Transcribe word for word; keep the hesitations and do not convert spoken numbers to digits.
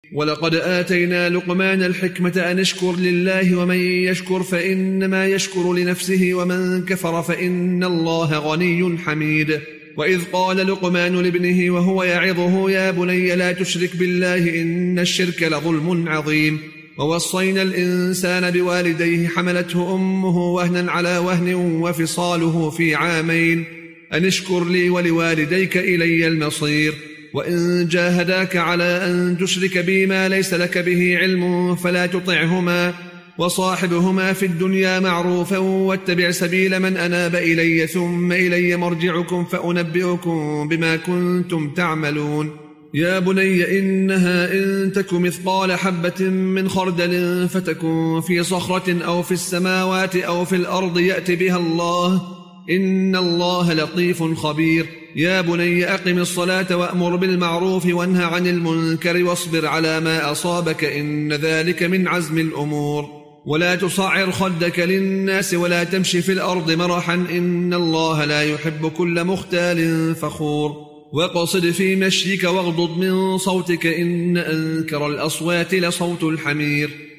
ولقد آتينا لقمان الحكمة أن اشكر لله ومن يشكر فإنما يشكر لنفسه ومن كفر فإن الله غني حميد. وإذ قال لقمان لابنه وهو يعظه يا بني لا تشرك بالله إن الشرك لظلم عظيم. ووصينا الإنسان بوالديه حملته أمه وهنا على وهن وفصاله في عامين أن اشكر لي ولوالديك إلي المصير. وإن جاهداك على أن تشرك بي ما ليس لك به علم فلا تطعهما وصاحبهما في الدنيا معروفا واتبع سبيل من أناب إلي ثم إلي مرجعكم فأنبئكم بما كنتم تعملون. يا بني إنها إن تك مثقال حبة من خردل فتكن في صخرة أو في السماوات أو في الأرض يأت بها الله إن الله لطيف خبير. يا بني أقم الصلاة وأمر بالمعروف وانهى عن المنكر واصبر على ما أصابك إن ذلك من عزم الأمور. ولا تصعر خدك للناس ولا تمشي في الأرض مرحا إن الله لا يحب كل مختال فخور. واقصد في مشيك واغضض من صوتك إن أنكر الأصوات لصوت الحمير.